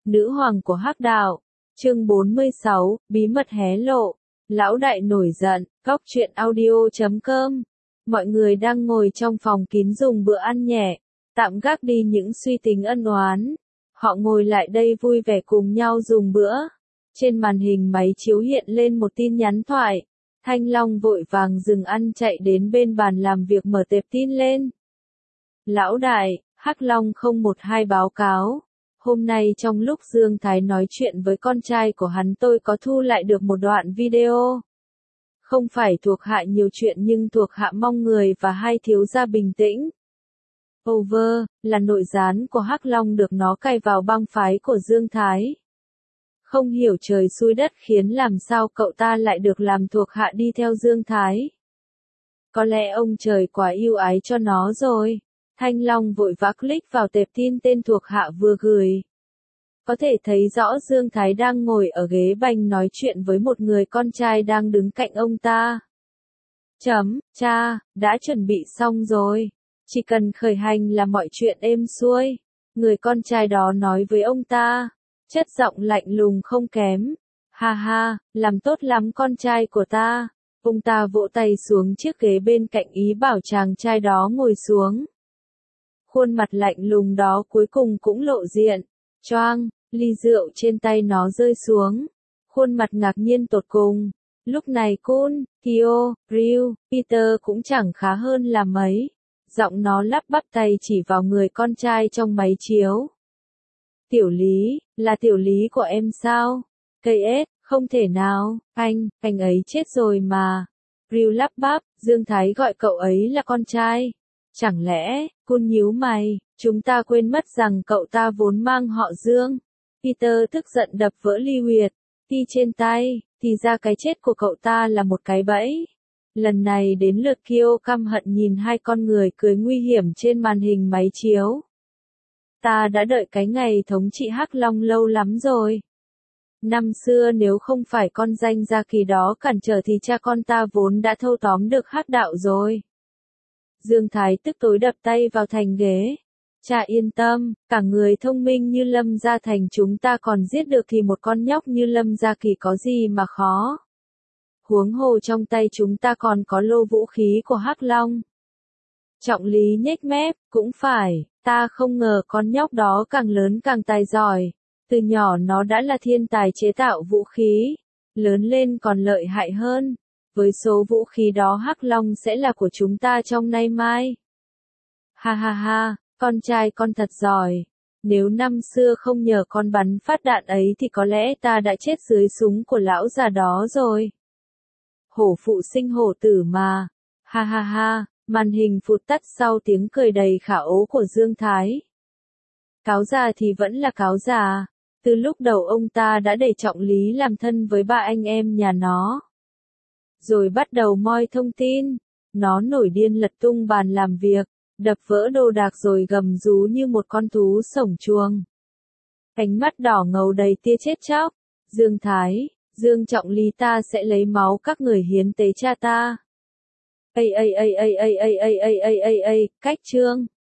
nữ hoàng của Hắc đạo. Chương 46, bí mật hé lộ. Lão đại nổi giận, góc truyện audio.com. Mọi người đang ngồi trong phòng kín dùng bữa ăn nhẹ, tạm gác đi những suy tính ân oán. Họ ngồi lại đây vui vẻ cùng nhau dùng bữa. Trên màn hình máy chiếu hiện lên một tin nhắn thoại. Thanh Long vội vàng dừng ăn chạy đến bên bàn làm việc mở tệp tin lên. Lão đại, Hắc Long 012 báo cáo. Hôm nay trong lúc Dương Thái nói chuyện với con trai của hắn tôi có thu lại được một đoạn video. Không phải thuộc hạ nhiều chuyện nhưng thuộc hạ mong người và hai thiếu gia bình tĩnh. Over, là nội gián của Hắc Long được nó cài vào bang phái của Dương Thái. Không hiểu trời xui đất khiến làm sao cậu ta lại được làm thuộc hạ đi theo Dương Thái. Có lẽ ông trời quá yêu ái cho nó rồi. Thanh Long vội vã click vào tệp tin tên thuộc hạ vừa gửi. Có thể thấy rõ Dương Thái đang ngồi ở ghế bành nói chuyện với một người con trai đang đứng cạnh ông ta. Cha, đã chuẩn bị xong rồi. Chỉ cần khởi hành là mọi chuyện êm xuôi. Người con trai đó nói với ông ta. Chất giọng lạnh lùng không kém. Ha ha, làm tốt lắm con trai của ta. Ông ta vỗ tay xuống chiếc ghế bên cạnh ý bảo chàng trai đó ngồi xuống. Khuôn mặt lạnh lùng đó cuối cùng cũng lộ diện. Choang, ly rượu trên tay nó rơi xuống. Khuôn mặt ngạc nhiên tột cùng. Lúc này Kun, Theo, Ryu, Peter cũng chẳng khá hơn là mấy. Giọng nó lắp bắp tay chỉ vào người con trai trong máy chiếu. Tiểu Lý, là Tiểu Lý của em sao? KS, không thể nào, anh ấy chết rồi mà. Ryu lắp bắp, Dương Thái gọi cậu ấy là con trai. Chẳng lẽ, Kun nhíu mày, chúng ta quên mất rằng cậu ta vốn mang họ Dương. Peter tức giận đập vỡ ly huyệt, ti trên tay, thì ra cái chết của cậu ta là một cái bẫy. Lần này đến lượt Kyo căm hận nhìn hai con người cười nguy hiểm trên màn hình máy chiếu. Ta đã đợi cái ngày thống trị Hắc Long lâu lắm rồi. Năm xưa nếu không phải con danh gia kỳ đó cản trở thì cha con ta vốn đã thâu tóm được Hắc đạo rồi. Dương Thái tức tối đập tay vào thành ghế. Cha yên tâm, cả người thông minh như Lâm Gia Thành chúng ta còn giết được thì một con nhóc như Lâm Gia Kỳ có gì mà khó. Huống hồ trong tay chúng ta còn có lô vũ khí của Hắc Long. Trọng Lý nhếch mép, cũng phải, ta không ngờ con nhóc đó càng lớn càng tài giỏi. Từ nhỏ nó đã là thiên tài chế tạo vũ khí, lớn lên còn lợi hại hơn. Với số vũ khí đó Hắc Long sẽ là của chúng ta trong nay mai. Ha ha ha, con trai con thật giỏi. Nếu năm xưa không nhờ con bắn phát đạn ấy thì có lẽ ta đã chết dưới súng của lão già đó rồi. Hổ phụ sinh hổ tử mà. Ha ha ha, màn hình phụt tắt sau tiếng cười đầy khả ố của Dương Thái. Cáo già thì vẫn là cáo già. Từ lúc đầu ông ta đã để Trọng Lý làm thân với ba anh em nhà nó. Rồi bắt đầu moi thông tin. Nó nổi điên lật tung bàn làm việc, đập vỡ đồ đạc rồi gầm rú như một con thú sổng chuồng. Ánh mắt đỏ ngầu đầy tia chết chóc. Dương Thái, Dương Trọng Lý ta sẽ lấy máu các người hiến tế cha ta. Cách chương.